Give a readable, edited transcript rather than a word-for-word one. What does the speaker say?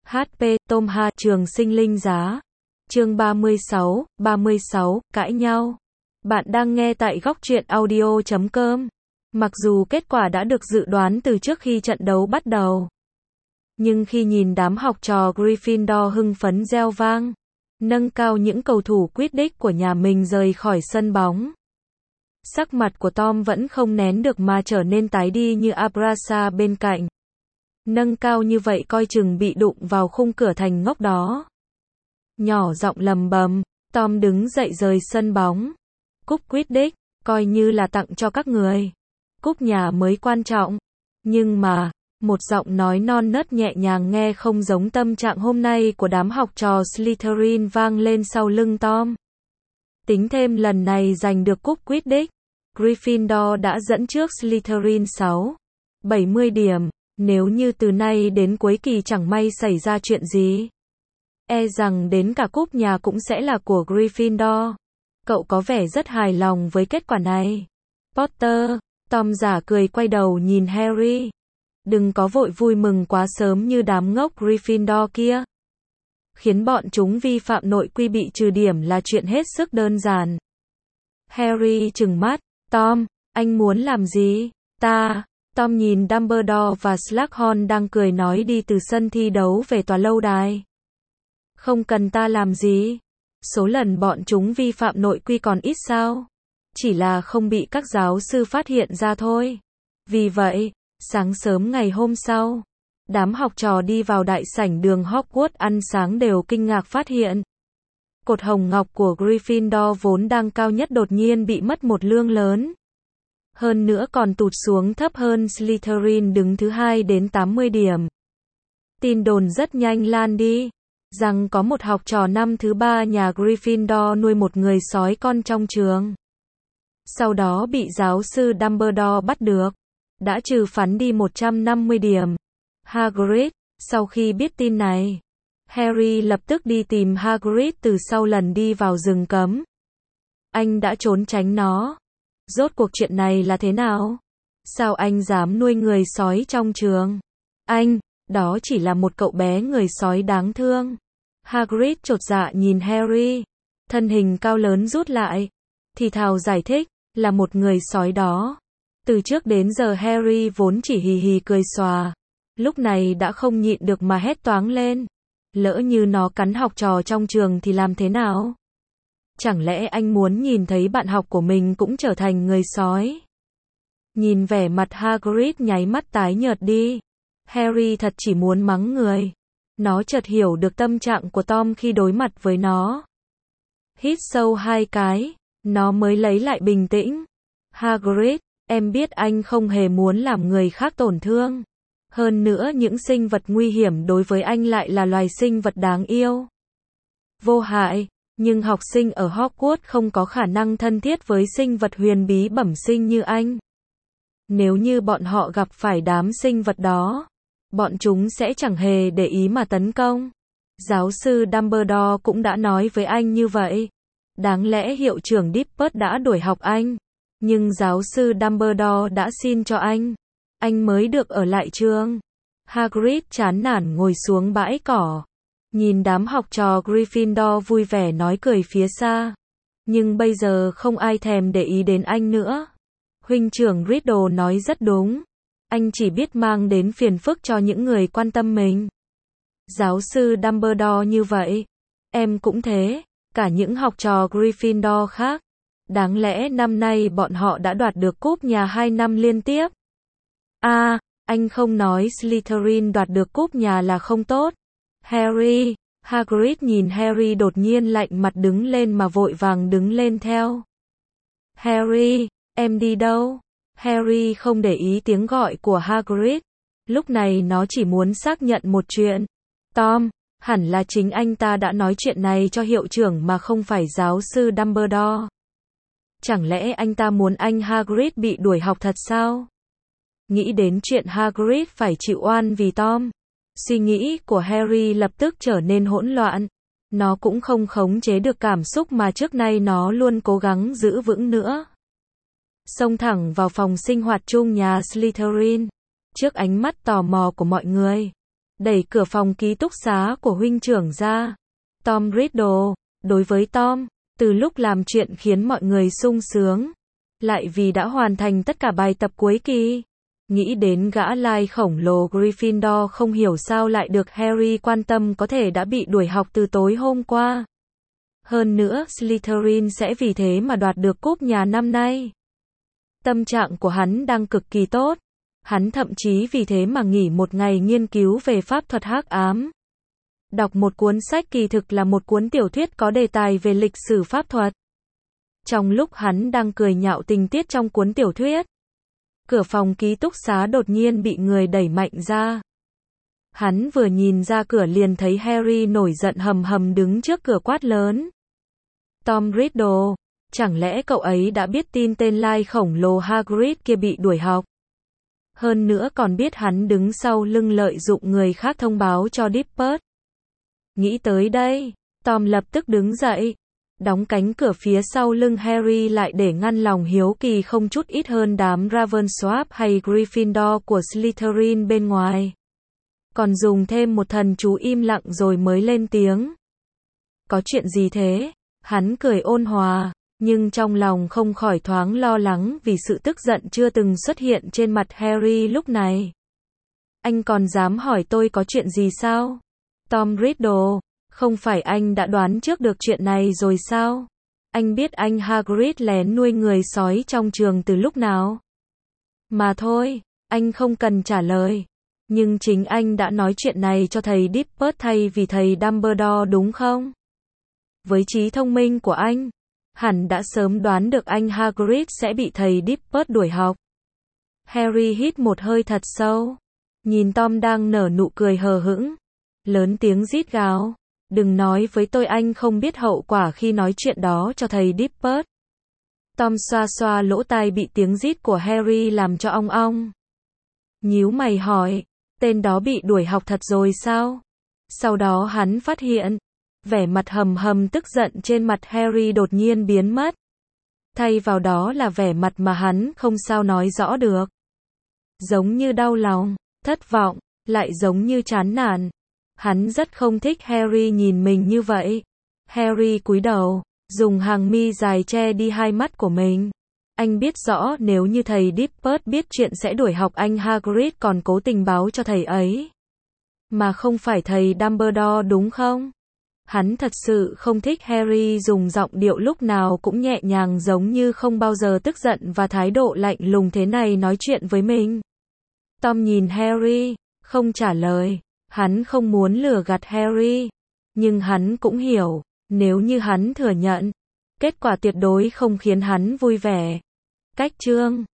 HP, Tom Ha, Trường Sinh Linh Giá. Chương 36, cãi nhau. Bạn đang nghe tại góc truyện audio.com. Mặc dù kết quả đã được dự đoán từ trước khi trận đấu bắt đầu, nhưng khi nhìn đám học trò Gryffindor hưng phấn reo vang, nâng cao những cầu thủ Quidditch của nhà mình rời khỏi sân bóng, sắc mặt của Tom vẫn không nén được mà trở nên tái đi như Abrasa bên cạnh. Nâng cao như vậy coi chừng bị đụng vào khung cửa thành ngốc đó. Nhỏ giọng lầm bầm, Tom đứng dậy rời sân bóng. Cúp Quidditch, coi như là tặng cho các người. Cúp nhà mới quan trọng. Nhưng mà, một giọng nói non nớt nhẹ nhàng nghe không giống tâm trạng hôm nay của đám học trò Slytherin vang lên sau lưng Tom. Tính thêm lần này giành được cúp Quidditch, Gryffindor đã dẫn trước Slytherin 70 điểm. Nếu như từ nay đến cuối kỳ chẳng may xảy ra chuyện gì, e rằng đến cả cúp nhà cũng sẽ là của Gryffindor. Cậu có vẻ rất hài lòng với kết quả này. Potter, Tom giả cười quay đầu nhìn Harry. Đừng có vội vui mừng quá sớm như đám ngốc Gryffindor kia. Khiến bọn chúng vi phạm nội quy bị trừ điểm là chuyện hết sức đơn giản. Harry trừng mắt, Tom, anh muốn làm gì? Tom nhìn Dumbledore và Slughorn đang cười nói đi từ sân thi đấu về tòa lâu đài. Không cần ta làm gì. Số lần bọn chúng vi phạm nội quy còn ít sao? Chỉ là không bị các giáo sư phát hiện ra thôi. Vì vậy, sáng sớm ngày hôm sau, đám học trò đi vào đại sảnh đường Hogwarts ăn sáng đều kinh ngạc phát hiện cột hồng ngọc của Gryffindor vốn đang cao nhất đột nhiên bị mất một lượng lớn. Hơn nữa còn tụt xuống thấp hơn Slytherin đứng thứ 2 đến 80 điểm. Tin đồn rất nhanh lan đi, rằng có một học trò năm thứ 3 nhà Gryffindor nuôi một người sói con trong trường. Sau đó bị giáo sư Dumbledore bắt được, đã trừ phán đi 150 điểm. Hagrid, sau khi biết tin này, Harry lập tức đi tìm Hagrid từ sau lần đi vào rừng cấm. Anh đã trốn tránh nó. Rốt cuộc chuyện này là thế nào? Sao anh dám nuôi người sói trong trường? Anh, đó chỉ là một cậu bé người sói đáng thương. Hagrid chột dạ nhìn Harry, thân hình cao lớn rút lại, thì thào giải thích, là một người sói đó. Từ trước đến giờ Harry vốn chỉ hì hì cười xòa, lúc này đã không nhịn được mà hét toáng lên. Lỡ như nó cắn học trò trong trường thì làm thế nào? Chẳng lẽ anh muốn nhìn thấy bạn học của mình cũng trở thành người sói? Nhìn vẻ mặt Hagrid nháy mắt tái nhợt đi, Harry thật chỉ muốn mắng người. Nó chợt hiểu được tâm trạng của Tom khi đối mặt với nó. Hít sâu 2 cái, nó mới lấy lại bình tĩnh. Hagrid, em biết anh không hề muốn làm người khác tổn thương. Hơn nữa những sinh vật nguy hiểm đối với anh lại là loài sinh vật đáng yêu, vô hại. Nhưng học sinh ở Hogwarts không có khả năng thân thiết với sinh vật huyền bí bẩm sinh như anh. Nếu như bọn họ gặp phải đám sinh vật đó, bọn chúng sẽ chẳng hề để ý mà tấn công. Giáo sư Dumbledore cũng đã nói với anh như vậy. Đáng lẽ hiệu trưởng Dippet đã đuổi học anh, nhưng giáo sư Dumbledore đã xin cho anh mới được ở lại trường. Hagrid chán nản ngồi xuống bãi cỏ, nhìn đám học trò Gryffindor vui vẻ nói cười phía xa. Nhưng bây giờ không ai thèm để ý đến anh nữa. Huynh trưởng Riddle nói rất đúng. Anh chỉ biết mang đến phiền phức cho những người quan tâm mình. Giáo sư Dumbledore như vậy. Em cũng thế. Cả những học trò Gryffindor khác. Đáng lẽ năm nay bọn họ đã đoạt được cúp nhà 2 năm liên tiếp. Anh không nói Slytherin đoạt được cúp nhà là không tốt. Harry, Hagrid nhìn Harry đột nhiên lạnh mặt đứng lên mà vội vàng đứng lên theo. Harry, em đi đâu? Harry không để ý tiếng gọi của Hagrid. Lúc này nó chỉ muốn xác nhận một chuyện. Tom, hẳn là chính anh ta đã nói chuyện này cho hiệu trưởng mà không phải giáo sư Dumbledore. Chẳng lẽ anh ta muốn anh Hagrid bị đuổi học thật sao? Nghĩ đến chuyện Hagrid phải chịu oan vì Tom, suy nghĩ của Harry lập tức trở nên hỗn loạn. Nó cũng không khống chế được cảm xúc mà trước nay nó luôn cố gắng giữ vững nữa. Xông thẳng vào phòng sinh hoạt chung nhà Slytherin. Trước ánh mắt tò mò của mọi người, đẩy cửa phòng ký túc xá của huynh trưởng ra. Tom Riddle, đối với Tom, từ lúc làm chuyện khiến mọi người sung sướng, lại vì đã hoàn thành tất cả bài tập cuối kỳ. Nghĩ đến gã lai khổng lồ Gryffindor không hiểu sao lại được Harry quan tâm có thể đã bị đuổi học từ tối hôm qua. Hơn nữa Slytherin sẽ vì thế mà đoạt được cúp nhà năm nay. Tâm trạng của hắn đang cực kỳ tốt. Hắn thậm chí vì thế mà nghỉ một ngày nghiên cứu về pháp thuật hắc ám. Đọc một cuốn sách kỳ thực là một cuốn tiểu thuyết có đề tài về lịch sử pháp thuật. Trong lúc hắn đang cười nhạo tình tiết trong cuốn tiểu thuyết, cửa phòng ký túc xá đột nhiên bị người đẩy mạnh ra. Hắn vừa nhìn ra cửa liền thấy Harry nổi giận hầm hầm đứng trước cửa quát lớn. Tom Riddle, chẳng lẽ cậu ấy đã biết tin tên lai khổng lồ Hagrid kia bị đuổi học? Hơn nữa còn biết hắn đứng sau lưng lợi dụng người khác thông báo cho Dippet. Nghĩ tới đây, Tom lập tức đứng dậy, đóng cánh cửa phía sau lưng Harry lại để ngăn lòng hiếu kỳ không chút ít hơn đám Ravensworth hay Gryffindor của Slytherin bên ngoài. Còn dùng thêm một thần chú im lặng rồi mới lên tiếng. Có chuyện gì thế? Hắn cười ôn hòa, nhưng trong lòng không khỏi thoáng lo lắng vì sự tức giận chưa từng xuất hiện trên mặt Harry lúc này. Anh còn dám hỏi tôi có chuyện gì sao? Tom Riddle, không phải anh đã đoán trước được chuyện này rồi sao? Anh biết anh Hagrid lén nuôi người sói trong trường từ lúc nào? Mà thôi, anh không cần trả lời. Nhưng chính anh đã nói chuyện này cho thầy Dippet thay vì thầy Dumbledore đúng không? Với trí thông minh của anh, hẳn đã sớm đoán được anh Hagrid sẽ bị thầy Dippet đuổi học. Harry hít một hơi thật sâu, nhìn Tom đang nở nụ cười hờ hững, lớn tiếng rít gào. Đừng nói với tôi anh không biết hậu quả khi nói chuyện đó cho thầy Dippet. Tom xoa xoa lỗ tai bị tiếng rít của Harry làm cho ong ong. Nhíu mày hỏi, tên đó bị đuổi học thật rồi sao? Sau đó hắn phát hiện, vẻ mặt hầm hầm tức giận trên mặt Harry đột nhiên biến mất. Thay vào đó là vẻ mặt mà hắn không sao nói rõ được. Giống như đau lòng, thất vọng, lại giống như chán nản. Hắn rất không thích Harry nhìn mình như vậy. Harry cúi đầu, dùng hàng mi dài che đi hai mắt của mình. Anh biết rõ nếu như thầy Dippet biết chuyện sẽ đuổi học anh Hagrid còn cố tình báo cho thầy ấy. Mà không phải thầy Dumbledore đúng không? Hắn thật sự không thích Harry dùng giọng điệu lúc nào cũng nhẹ nhàng giống như không bao giờ tức giận và thái độ lạnh lùng thế này nói chuyện với mình. Tom nhìn Harry, không trả lời. Hắn không muốn lừa gạt Harry. Nhưng hắn cũng hiểu, nếu như hắn thừa nhận, kết quả tuyệt đối không khiến hắn vui vẻ. Cách chương